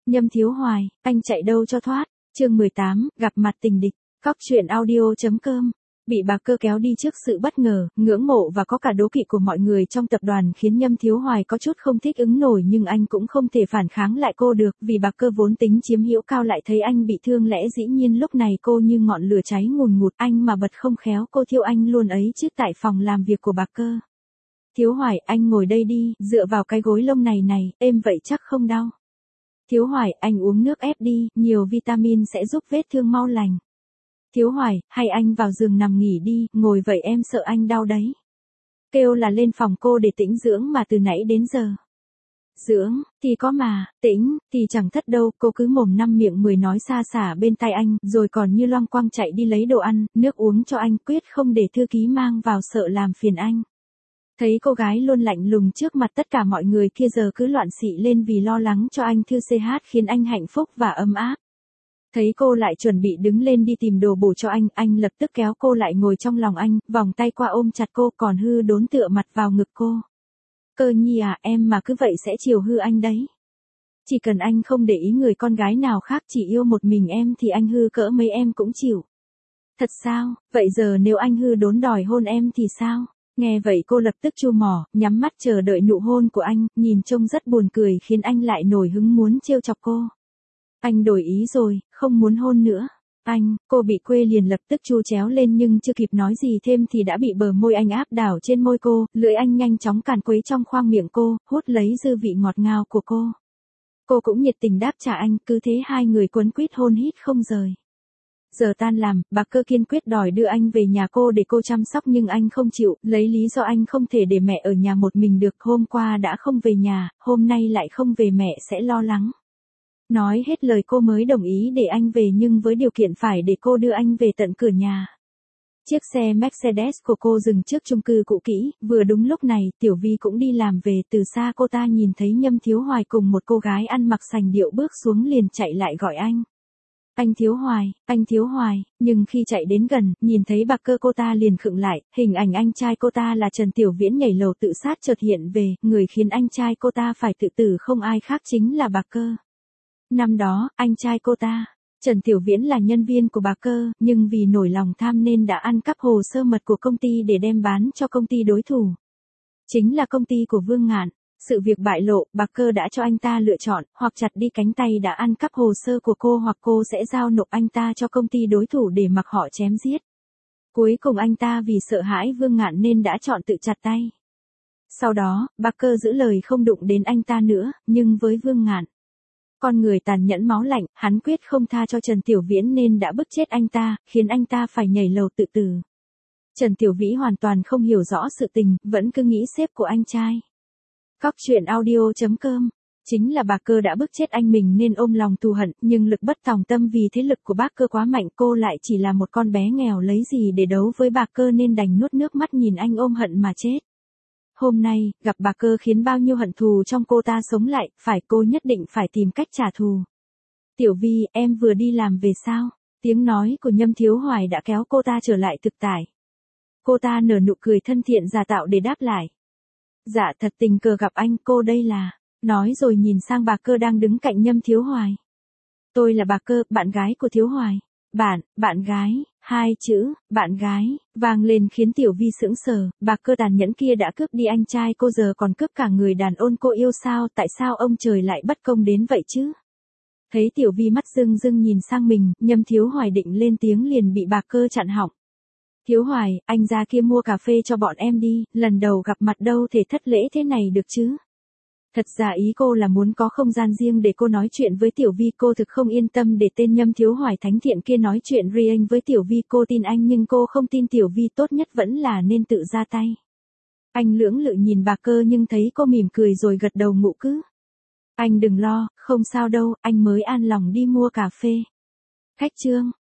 Nhâm Thiếu Hoài, anh chạy đâu cho thoát. Chương 18, gặp mặt tình địch. Cóc truyện audio.com. Bị bà Cơ kéo đi trước sự bất ngờ, ngưỡng mộ và có cả đố kỵ của mọi người trong tập đoàn khiến Nhâm Thiếu Hoài có chút không thích ứng nổi, nhưng anh cũng không thể phản kháng lại cô được, vì bà Cơ vốn tính chiếm hữu cao lại thấy anh bị thương lẽ dĩ nhiên lúc này cô như ngọn lửa cháy ngùn ngụt, anh mà bật không khéo cô thiêu anh luôn ấy chứ. Tại phòng làm việc của bà Cơ. Thiếu Hoài, anh ngồi đây đi, dựa vào cái gối lông này, êm vậy chắc không đau. Thiếu Hoài, anh uống nước ép đi, nhiều vitamin sẽ giúp vết thương mau lành. Thiếu Hoài, hay anh vào giường nằm nghỉ đi, ngồi vậy em sợ anh đau đấy. Kêu là lên phòng cô để tĩnh dưỡng mà từ nãy đến giờ. Dưỡng, thì có mà, tĩnh, thì chẳng thất đâu, cô cứ mồm năm miệng mười nói xa xả bên tai anh, rồi còn như loang quang chạy đi lấy đồ ăn, nước uống cho anh, quyết không để thư ký mang vào sợ làm phiền anh. Thấy cô gái luôn lạnh lùng trước mặt tất cả mọi người kia giờ cứ loạn xị lên vì lo lắng cho anh thư CH khiến anh hạnh phúc và ấm áp. Thấy cô lại chuẩn bị đứng lên đi tìm đồ bổ cho anh lập tức kéo cô lại ngồi trong lòng anh, vòng tay qua ôm chặt cô còn hư đốn tựa mặt vào ngực cô. Cơ Nhi à, em mà cứ vậy sẽ chiều hư anh đấy. Chỉ cần anh không để ý người con gái nào khác chỉ yêu một mình em thì anh hư cỡ mấy em cũng chịu. Thật sao, vậy giờ nếu anh hư đốn đòi hôn em thì sao? Nghe vậy cô lập tức chu mỏ, nhắm mắt chờ đợi nụ hôn của anh, nhìn trông rất buồn cười khiến anh lại nổi hứng muốn trêu chọc cô. Anh đổi ý rồi, không muốn hôn nữa. Cô bị quê liền lập tức chu chéo lên nhưng chưa kịp nói gì thêm thì đã bị bờ môi anh áp đảo trên môi cô, lưỡi anh nhanh chóng càn quấy trong khoang miệng cô, hút lấy dư vị ngọt ngào của cô. Cô cũng nhiệt tình đáp trả anh, cứ thế hai người quấn quýt hôn hít không rời. Giờ tan làm, bà Cơ kiên quyết đòi đưa anh về nhà cô để cô chăm sóc nhưng anh không chịu, lấy lý do anh không thể để mẹ ở nhà một mình được, hôm qua đã không về nhà, hôm nay lại không về mẹ sẽ lo lắng. Nói hết lời cô mới đồng ý để anh về nhưng với điều kiện phải để cô đưa anh về tận cửa nhà. Chiếc xe Mercedes của cô dừng trước chung cư cũ kỹ, vừa đúng lúc này, Tiểu Vi cũng đi làm về, từ xa cô ta nhìn thấy Nhâm Thiếu Hoài cùng một cô gái ăn mặc sành điệu bước xuống liền chạy lại gọi anh. Anh Thiếu Hoài, nhưng khi chạy đến gần, nhìn thấy bà Cơ cô ta liền khựng lại, hình ảnh anh trai cô ta là Trần Tiểu Viễn nhảy lầu tự sát chợt hiện về, người khiến anh trai cô ta phải tự tử không ai khác chính là bà Cơ. Năm đó, anh trai cô ta, Trần Tiểu Viễn là nhân viên của bà Cơ, nhưng vì nổi lòng tham nên đã ăn cắp hồ sơ mật của công ty để đem bán cho công ty đối thủ. Chính là công ty của Vương Ngạn. Sự việc bại lộ, bà Cơ đã cho anh ta lựa chọn, hoặc chặt đi cánh tay đã ăn cắp hồ sơ của cô hoặc cô sẽ giao nộp anh ta cho công ty đối thủ để mặc họ chém giết. Cuối cùng anh ta vì sợ hãi Vương Ngạn nên đã chọn tự chặt tay. Sau đó, bà Cơ giữ lời không đụng đến anh ta nữa, nhưng với Vương Ngạn, con người tàn nhẫn máu lạnh, hắn quyết không tha cho Trần Tiểu Viễn nên đã bức chết anh ta, khiến anh ta phải nhảy lầu tự tử. Trần Tiểu Vĩ hoàn toàn không hiểu rõ sự tình, vẫn cứ nghĩ sếp của anh trai. Cóc truyện audio.com. Chính là bà Cơ đã bức chết anh mình nên ôm lòng thù hận, nhưng lực bất tòng tâm vì thế lực của bác Cơ quá mạnh, cô lại chỉ là một con bé nghèo lấy gì để đấu với bà Cơ nên đành nuốt nước mắt nhìn anh ôm hận mà chết. Hôm nay, gặp bà Cơ khiến bao nhiêu hận thù trong cô ta sống lại, cô nhất định phải tìm cách trả thù. Tiểu Vi, em vừa đi làm về sao? Tiếng nói của Nhâm Thiếu Hoài đã kéo cô ta trở lại thực tại. Cô ta nở nụ cười thân thiện giả tạo để đáp lại. Dạ thật tình cờ gặp anh, cô đây là. Nói rồi nhìn sang bà Cơ đang đứng cạnh Nhâm Thiếu Hoài. Tôi là bà Cơ, bạn gái của Thiếu Hoài. Bạn gái, hai chữ, bạn gái, vang lên khiến Tiểu Vi sững sờ, bà Cơ tàn nhẫn kia đã cướp đi anh trai cô giờ còn cướp cả người đàn ông cô yêu sao, tại sao ông trời lại bất công đến vậy chứ? Thấy Tiểu Vi mắt rưng rưng nhìn sang mình, Nhâm Thiếu Hoài định lên tiếng liền bị bà Cơ chặn họng. Thiếu Hoài, anh ra kia mua cà phê cho bọn em đi, lần đầu gặp mặt đâu thể thất lễ thế này được chứ? Thật ra ý cô là muốn có không gian riêng để cô nói chuyện với Tiểu Vi, cô thực không yên tâm để tên Nhâm Thiếu Hoài thánh thiện kia nói chuyện riêng với Tiểu Vi, cô tin anh nhưng cô không tin Tiểu Vi, tốt nhất vẫn là nên tự ra tay. Anh lưỡng lự nhìn bà Cơ nhưng thấy cô mỉm cười rồi gật đầu ngụ cứ. Anh đừng lo, không sao đâu, anh mới an lòng đi mua cà phê. Khách trương,